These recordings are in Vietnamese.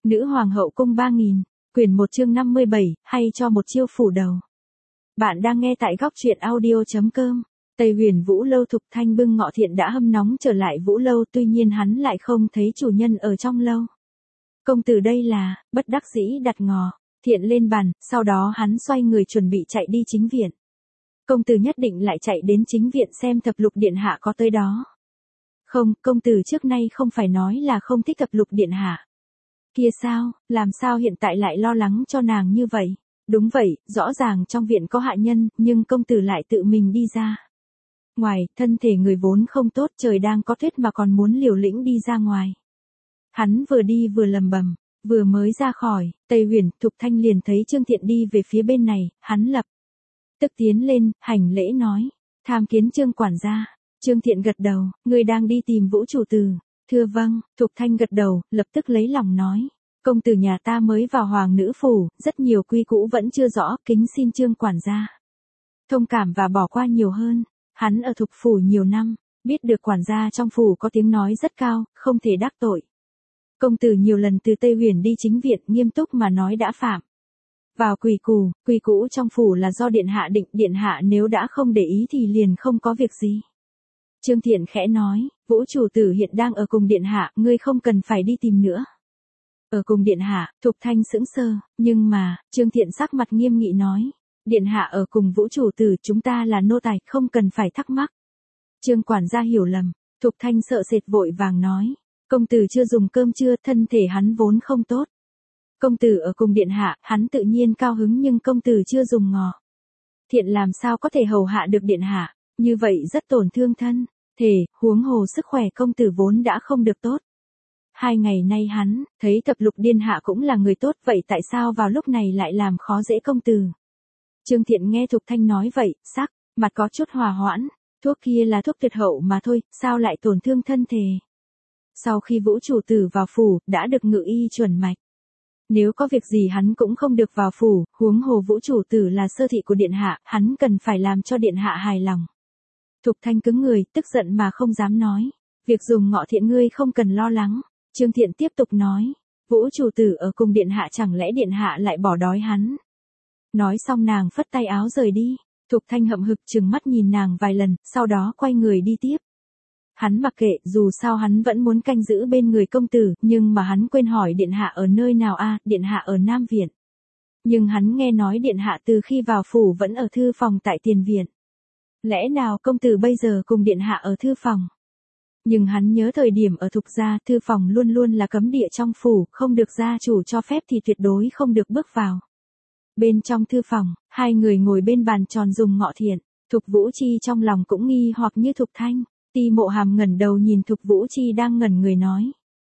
Nữ hoàng hậu cung 3000, quyển 1 chương 57, hay cho một chiêu phủ đầu. Bạn đang nghe tại góc truyện audio.com. Tây Huyền Vũ Lâu. Thục Thanh bưng ngọ thiện đã hâm nóng trở lại Vũ Lâu, tuy nhiên hắn lại không thấy chủ nhân ở trong lâu. Công tử đây là, bất đắc dĩ đặt ngọ thiện lên bàn, sau đó hắn xoay người chuẩn bị chạy đi chính viện. Công tử nhất định lại chạy đến chính viện xem thập lục điện hạ có tới đó. Không, công tử trước nay không phải nói là không thích thập lục điện hạ. Kia sao, làm sao hiện tại lại lo lắng cho nàng như vậy? Đúng vậy, rõ ràng trong viện có hạ nhân, nhưng công tử lại tự mình đi ra. Ngoài, thân thể người vốn không tốt, trời đang có tuyết mà còn muốn liều lĩnh đi ra ngoài. Hắn vừa đi vừa lầm bầm, vừa mới ra khỏi, Tây Huyền, Thục Thanh liền thấy Trương Thiện đi về phía bên này, hắn lập tức tiến lên, hành lễ nói, tham kiến Trương quản gia. Trương Thiện gật đầu, người đang đi tìm Vũ chủ tử. Thưa vâng, Thục Thanh gật đầu, lập tức lấy lòng nói. Công tử nhà ta mới vào hoàng nữ phủ, rất nhiều quy cũ vẫn chưa rõ, kính xin Trương quản gia thông cảm và bỏ qua nhiều hơn. Hắn ở Thục phủ nhiều năm, biết được quản gia trong phủ có tiếng nói rất cao, không thể đắc tội. Công tử nhiều lần từ Tây Huyền đi chính viện, nghiêm túc mà nói đã phạm vào quy cũ trong phủ là do điện hạ định, điện hạ nếu đã không để ý thì liền không có việc gì. Trương Thiện khẽ nói, Vũ chủ tử hiện đang ở cùng điện hạ, ngươi không cần phải đi tìm nữa. Ở cùng điện hạ, Thục Thanh sững sờ, nhưng mà, Trương Thiện sắc mặt nghiêm nghị nói, điện hạ ở cùng Vũ chủ tử, chúng ta là nô tài, không cần phải thắc mắc. Trương quản gia hiểu lầm, Thục Thanh sợ sệt vội vàng nói, công tử chưa dùng cơm trưa, thân thể hắn vốn không tốt. Công tử ở cùng điện hạ, hắn tự nhiên cao hứng, nhưng công tử chưa dùng ngọ thiện làm sao có thể hầu hạ được điện hạ, như vậy rất tổn thương thân thể, huống hồ sức khỏe công tử vốn đã không được tốt. 2 ngày nay hắn thấy thập lục điện hạ cũng là người tốt, vậy tại sao vào lúc này lại làm khó dễ công tử? Trương Thiện nghe Thục Thanh nói vậy, sắc mặt có chút hòa hoãn, thuốc kia là thuốc tuyệt hậu mà thôi, sao lại tổn thương thân thể? Sau khi Vũ chủ tử vào phủ, đã được ngự y chuẩn mạch. Nếu có việc gì hắn cũng không được vào phủ, huống hồ Vũ chủ tử là sơ thị của điện hạ, hắn cần phải làm cho điện hạ hài lòng. Thục Thanh cứng người, tức giận mà không dám nói. Việc dùng ngọ thiện ngươi không cần lo lắng. Trương Thiện tiếp tục nói. Vũ chủ tử ở cùng điện hạ, chẳng lẽ điện hạ lại bỏ đói hắn? Nói xong nàng phất tay áo rời đi. Thục Thanh hậm hực trừng mắt nhìn nàng vài lần, sau đó quay người đi tiếp. Hắn mặc kệ, dù sao hắn vẫn muốn canh giữ bên người công tử, nhưng mà hắn quên hỏi điện hạ ở nơi nào a? Điện hạ ở Nam Viện. Nhưng hắn nghe nói điện hạ từ khi vào phủ vẫn ở thư phòng tại tiền viện. Lẽ nào công tử bây giờ cùng điện hạ ở thư phòng? Nhưng hắn nhớ thời điểm ở Thục gia, thư phòng luôn luôn là cấm địa trong phủ, không được gia chủ cho phép thì tuyệt đối không được bước vào. Bên trong thư phòng, hai người ngồi bên bàn tròn dùng ngọ thiện, Thục Vũ Chi trong lòng cũng nghi hoặc như Thục Thanh. Ti Mộ Hàm ngẩng đầu nhìn Thục Vũ Chi đang ngẩn người nói.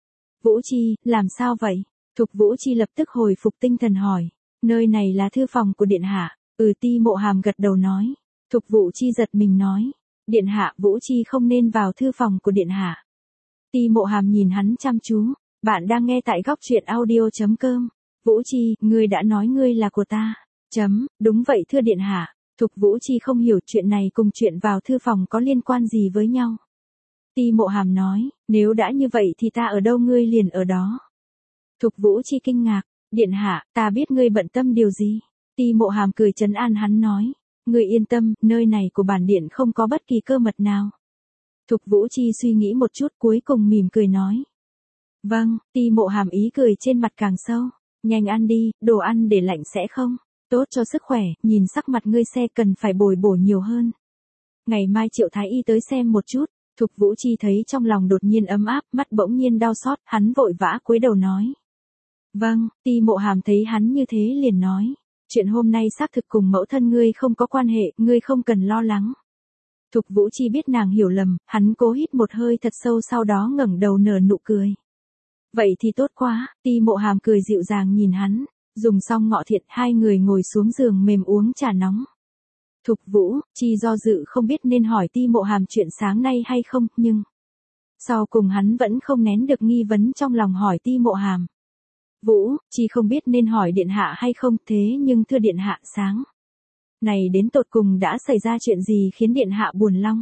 Vũ Chi, làm sao vậy? Thục Vũ Chi lập tức hồi phục tinh thần hỏi. Nơi này là thư phòng của điện hạ. Ti Mộ Hàm gật đầu nói. Thục Vũ Chi giật mình nói. Điện hạ, Vũ Chi không nên vào thư phòng của điện hạ. Ti Mộ Hàm nhìn hắn chăm chú. Bạn đang nghe tại góc truyện audio.com. Vũ Chi, ngươi đã nói ngươi là của ta. Đúng vậy thưa điện hạ. Thục Vũ Chi không hiểu chuyện này cùng chuyện vào thư phòng có liên quan gì với nhau. Ti Mộ Hàm nói, nếu đã như vậy thì ta ở đâu ngươi liền ở đó. Thục Vũ Chi kinh ngạc, điện hạ, ta biết ngươi bận tâm điều gì. Ti Mộ Hàm cười trấn an hắn nói, ngươi yên tâm, nơi này của bản điện không có bất kỳ cơ mật nào. Thục Vũ Chi suy nghĩ một chút cuối cùng mỉm cười nói. Vâng, Ti Mộ Hàm ý cười trên mặt càng sâu, nhanh ăn đi, đồ ăn để lạnh sẽ không tốt cho sức khỏe, nhìn sắc mặt ngươi se cần phải bồi bổ nhiều hơn. Ngày mai triệu thái y tới xem một chút. Thục Vũ Chi thấy trong lòng đột nhiên ấm áp, mắt bỗng nhiên đau xót, hắn vội vã cúi đầu nói. Vâng, Ti Mộ Hàm thấy hắn như thế liền nói. Chuyện hôm nay xác thực cùng mẫu thân ngươi không có quan hệ, ngươi không cần lo lắng. Thục Vũ Chi biết nàng hiểu lầm, hắn cố hít một hơi thật sâu sau đó ngẩng đầu nở nụ cười. Vậy thì tốt quá, Ti Mộ Hàm cười dịu dàng nhìn hắn. Dùng xong ngọ thiện, hai người ngồi xuống giường mềm uống trà nóng. Thục Vũ Chi do dự không biết nên hỏi Ti Mộ Hàm chuyện sáng nay hay không, nhưng sau cùng hắn vẫn không nén được nghi vấn trong lòng hỏi Ti Mộ Hàm. Vũ Chi không biết nên hỏi điện hạ hay không, thế nhưng thưa điện hạ, sáng này đến tột cùng đã xảy ra chuyện gì khiến điện hạ buồn long?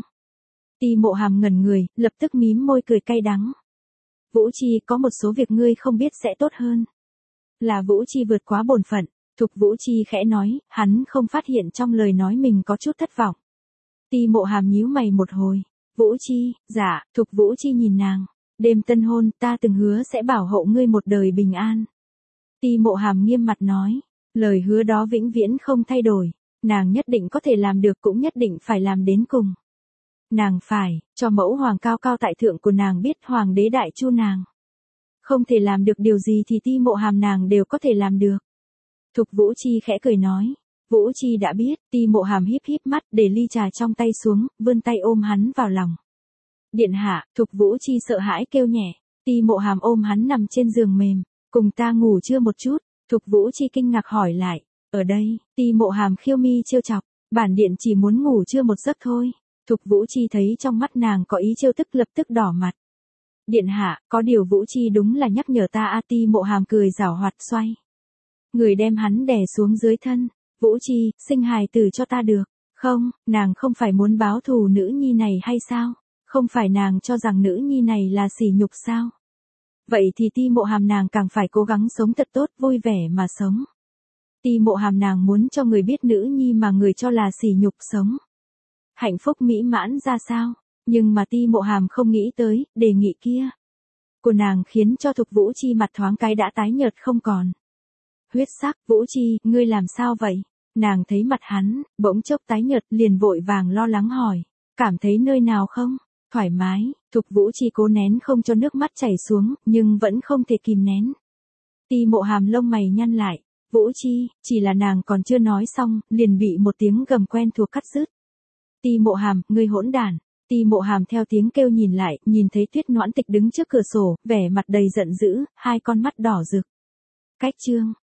Ti Mộ Hàm ngẩn người, lập tức mím môi cười cay đắng. Vũ Chi, có một số việc ngươi không biết sẽ tốt hơn. Là Vũ Chi vượt quá bổn phận, Thục Vũ Chi khẽ nói, hắn không phát hiện trong lời nói mình có chút thất vọng. Ti Mộ Hàm nhíu mày một hồi. Vũ Chi, dạ, Thục Vũ Chi nhìn nàng. Đêm tân hôn, ta từng hứa sẽ bảo hộ ngươi một đời bình an. Ti Mộ Hàm nghiêm mặt nói, lời hứa đó vĩnh viễn không thay đổi, nàng nhất định có thể làm được cũng nhất định phải làm đến cùng. Nàng phải, cho mẫu hoàng cao cao tại thượng của nàng biết hoàng đế đại chu nàng. Không thể làm được điều gì thì Ti Mộ Hàm nàng đều có thể làm được. Thục Vũ Chi khẽ cười nói, Vũ Chi đã biết, Ti Mộ Hàm híp híp mắt để ly trà trong tay xuống, vươn tay ôm hắn vào lòng. Điện hạ, Thục Vũ Chi sợ hãi kêu nhẹ, Ti Mộ Hàm ôm hắn nằm trên giường mềm, cùng ta ngủ chưa một chút, Thục Vũ Chi kinh ngạc hỏi lại, ở đây, Ti Mộ Hàm khiêu mi trêu chọc, bản điện chỉ muốn ngủ chưa một giấc thôi. Thục Vũ Chi thấy trong mắt nàng có ý trêu tức lập tức đỏ mặt. Điện hạ, có điều Vũ Chi đúng là nhắc nhở ta. Ti Mộ Hàm cười giảo hoạt xoay người đem hắn đè xuống dưới thân. Vũ Chi, sinh hài tử cho ta được. Không, nàng không phải muốn báo thù nữ nhi này hay sao? Không phải nàng cho rằng nữ nhi này là sỉ nhục sao? Vậy thì Ti Mộ Hàm nàng càng phải cố gắng sống thật tốt, vui vẻ mà sống. Ti Mộ Hàm nàng muốn cho người biết nữ nhi mà người cho là sỉ nhục sống. Hạnh phúc mỹ mãn ra sao? Nhưng mà Ti Mộ Hàm không nghĩ tới, đề nghị kia của nàng khiến cho Thục Vũ Chi mặt thoáng cái đã tái nhợt không còn huyết sắc. Vũ Chi, ngươi làm sao vậy? Nàng thấy mặt hắn, bỗng chốc tái nhợt, liền vội vàng lo lắng hỏi. Cảm thấy nơi nào không? Thoải mái. Thục Vũ Chi cố nén không cho nước mắt chảy xuống, nhưng vẫn không thể kìm nén. Ti Mộ Hàm lông mày nhăn lại. Vũ Chi, chỉ là nàng còn chưa nói xong, liền bị một tiếng gầm quen thuộc cắt dứt. Ti Mộ Hàm, ngươi hỗn đản. Ti Mộ Hàm theo tiếng kêu nhìn lại, nhìn thấy Tuyết Noãn Tịch đứng trước cửa sổ, vẻ mặt đầy giận dữ, hai con mắt đỏ rực. Cách chương